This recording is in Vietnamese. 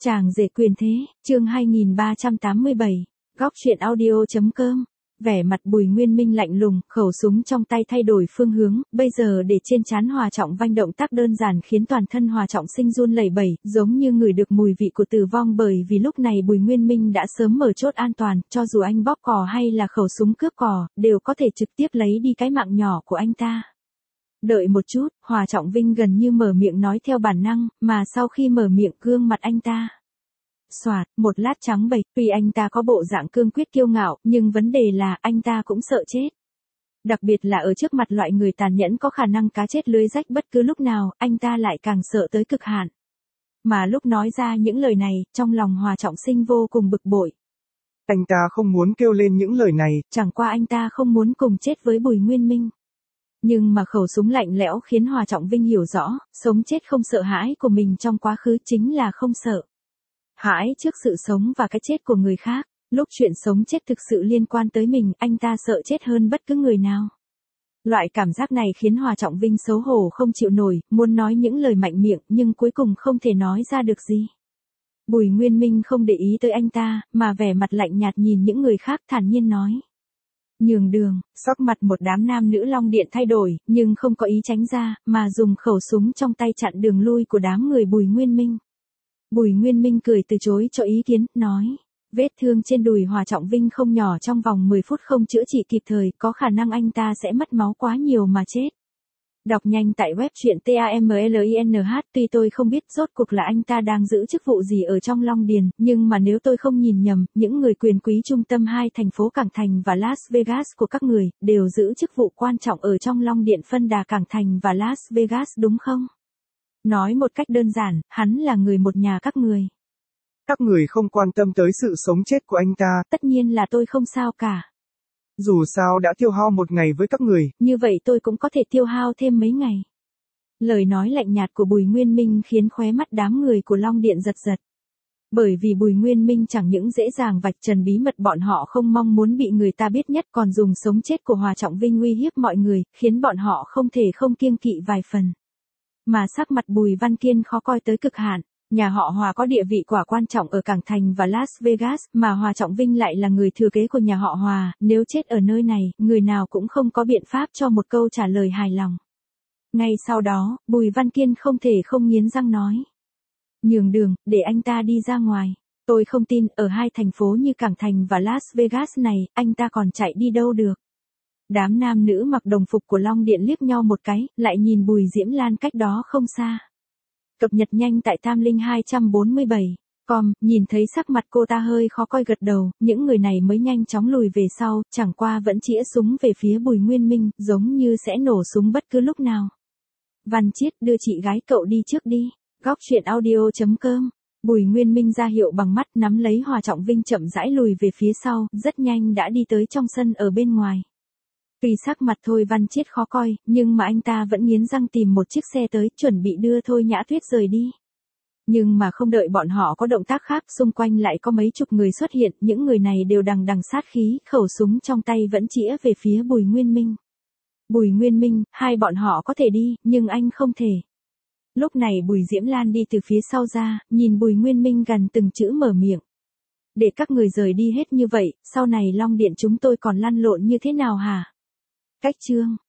Chàng rể quyền thế, chương 2387, góc truyện audio.com. Vẻ mặt Bùi Nguyên Minh lạnh lùng, khẩu súng trong tay thay đổi phương hướng, bây giờ để trên trán Hòa Trọng Vanh động tác đơn giản khiến toàn thân Hòa Trọng Sinh run lẩy bẩy, giống như ngửi được mùi vị của tử vong, bởi vì lúc này Bùi Nguyên Minh đã sớm mở chốt an toàn, cho dù anh bóp cò hay là khẩu súng cướp cò, đều có thể trực tiếp lấy đi cái mạng nhỏ của anh ta. Đợi một chút, Hòa Trọng Vinh gần như mở miệng nói theo bản năng, mà sau khi mở miệng gương mặt anh ta xoạt, một lát trắng bệch, tuy anh ta có bộ dạng cương quyết kiêu ngạo, nhưng vấn đề là anh ta cũng sợ chết. Đặc biệt là ở trước mặt loại người tàn nhẫn có khả năng cá chết lưới rách bất cứ lúc nào, anh ta lại càng sợ tới cực hạn. Mà lúc nói ra những lời này, trong lòng Hòa Trọng Sinh vô cùng bực bội. Anh ta không muốn kêu lên những lời này, chẳng qua anh ta không muốn cùng chết với Bùi Nguyên Minh. Nhưng mà khẩu súng lạnh lẽo khiến Hòa Trọng Vinh hiểu rõ, sống chết không sợ hãi của mình trong quá khứ chính là không sợ hãi trước sự sống và cái chết của người khác. Lúc chuyện sống chết thực sự liên quan tới mình, anh ta sợ chết hơn bất cứ người nào. Loại cảm giác này khiến Hòa Trọng Vinh xấu hổ không chịu nổi, muốn nói những lời mạnh miệng nhưng cuối cùng không thể nói ra được gì. Bùi Nguyên Minh không để ý tới anh ta, mà vẻ mặt lạnh nhạt nhìn những người khác, thản nhiên nói: nhường đường. Sắc mặt một đám nam nữ Long Điện thay đổi, nhưng không có ý tránh ra, mà dùng khẩu súng trong tay chặn đường lui của đám người Bùi Nguyên Minh. Bùi Nguyên Minh cười từ chối cho ý kiến, nói: vết thương trên đùi Hòa Trọng Vinh không nhỏ, trong vòng 10 phút không chữa trị kịp thời, có khả năng anh ta sẽ mất máu quá nhiều mà chết. Đọc nhanh tại web truyện TAMLINH, tuy tôi không biết rốt cuộc là anh ta đang giữ chức vụ gì ở trong Long Điền, nhưng mà nếu tôi không nhìn nhầm, những người quyền quý trung tâm hai thành phố Cảng Thành và Las Vegas của các người, đều giữ chức vụ quan trọng ở trong Long Điện phân đà Cảng Thành và Las Vegas đúng không? Nói một cách đơn giản, hắn là người một nhà các người. Các người không quan tâm tới sự sống chết của anh ta. Tất nhiên là tôi không sao cả. Dù sao đã tiêu hao một ngày với các người, như vậy tôi cũng có thể tiêu hao thêm mấy ngày. Lời nói lạnh nhạt của Bùi Nguyên Minh khiến khóe mắt đám người của Long Điện giật giật. Bởi vì Bùi Nguyên Minh chẳng những dễ dàng vạch trần bí mật bọn họ không mong muốn bị người ta biết nhất, còn dùng sống chết của Hòa Trọng Vinh uy hiếp mọi người, khiến bọn họ không thể không kiêng kỵ vài phần. Mà sắc mặt Bùi Văn Kiên khó coi tới cực hạn. Nhà họ Hòa có địa vị quả quan trọng ở Cảng Thành và Las Vegas, mà Hòa Trọng Vinh lại là người thừa kế của nhà họ Hòa, nếu chết ở nơi này, người nào cũng không có biện pháp cho một câu trả lời hài lòng. Ngay sau đó, Bùi Văn Kiên không thể không nghiến răng nói: nhường đường, để anh ta đi ra ngoài. Tôi không tin, ở hai thành phố như Cảng Thành và Las Vegas này, anh ta còn chạy đi đâu được. Đám nam nữ mặc đồng phục của Long Điện liếc nhau một cái, lại nhìn Bùi Diễm Lan cách đó không xa. Cập nhật nhanh tại Tamlinh 247.com, nhìn thấy sắc mặt cô ta hơi khó coi gật đầu, những người này mới nhanh chóng lùi về sau, chẳng qua vẫn chĩa súng về phía Bùi Nguyên Minh, giống như sẽ nổ súng bất cứ lúc nào. Văn Chiết, đưa chị gái cậu đi trước đi. Góc truyện audio.com. Bùi Nguyên Minh ra hiệu bằng mắt, nắm lấy Hòa Trọng Vinh chậm rãi lùi về phía sau, rất nhanh đã đi tới trong sân ở bên ngoài. Tuy sắc mặt Thôi Văn Chiết khó coi, nhưng mà anh ta vẫn nghiến răng tìm một chiếc xe tới, chuẩn bị đưa Thôi Nhã Tuyết rời đi. Nhưng mà không đợi bọn họ có động tác khác, xung quanh lại có mấy chục người xuất hiện, những người này đều đằng đằng sát khí, khẩu súng trong tay vẫn chĩa về phía Bùi Nguyên Minh. Bùi Nguyên Minh, hai bọn họ có thể đi, nhưng anh không thể. Lúc này Bùi Diễm Lan đi từ phía sau ra, nhìn Bùi Nguyên Minh gần từng chữ mở miệng: để các người rời đi hết như vậy, sau này Long Điện chúng tôi còn lăn lộn như thế nào hả? Cách chương